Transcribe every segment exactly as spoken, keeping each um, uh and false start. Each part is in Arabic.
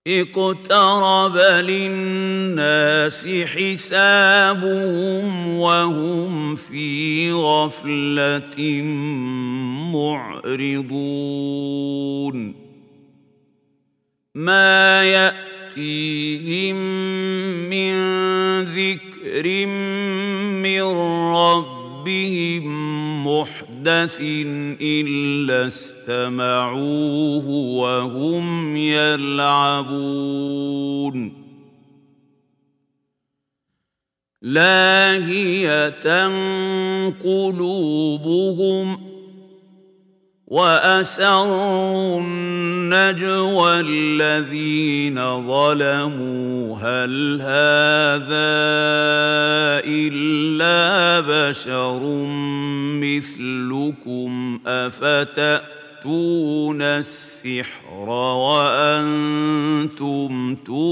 اقترب للناس حسابهم وهم في غفلة معرضون ما يأتيهم من ذكر من ربهم محدث إلا استمعوه وهم يلعبون لاهية قلوبهم وأسروا النجوى الذين ظلموا هل هذا إلا بشر مثلكم أفتأتون السحر وأنتم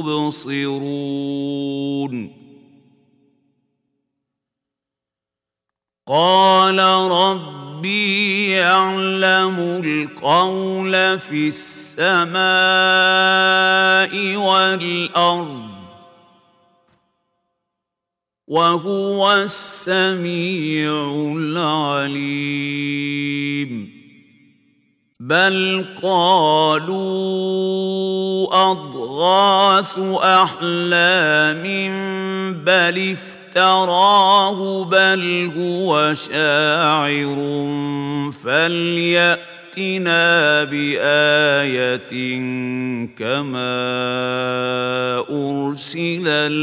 تبصرون قال ربي يعلم القول في السماء والأرض وهو السميع العليم بل قالوا أضغاث أحلام بل افتراه بل هو شاعر فليأتنا بآية كما أرسل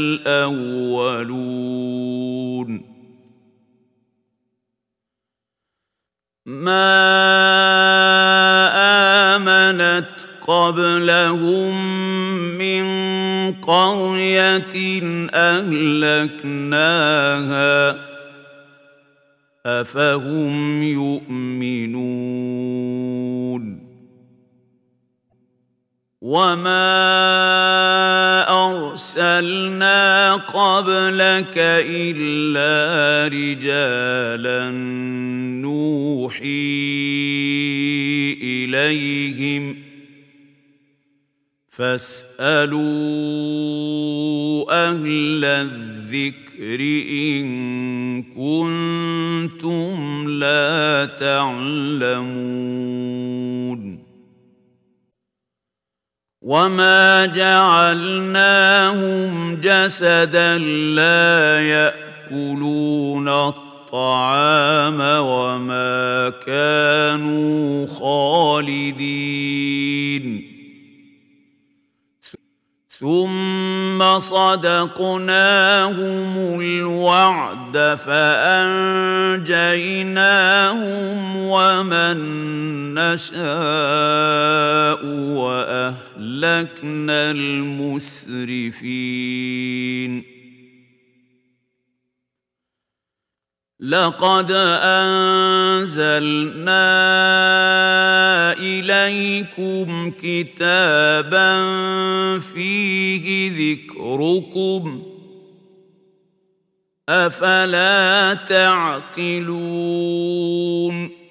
الأولون ما آمنت قبلهم من قرية أهلكناها أفهم يؤمنون وما أرسلنا قبلك إلا رجالا نوحي إليهم فاسألوا أهل الذكر إن كنتم لا تعلمون وما جعلناهم جسدا لا يأكلون الطعام وما كانوا خالدين ثم صدقناهم الوعد فأنجيناهم ومن نشاء وأهلكنا المسرفين لقد أنزلنا إليكم كتابا فيه ذكركم أفلا تعقلون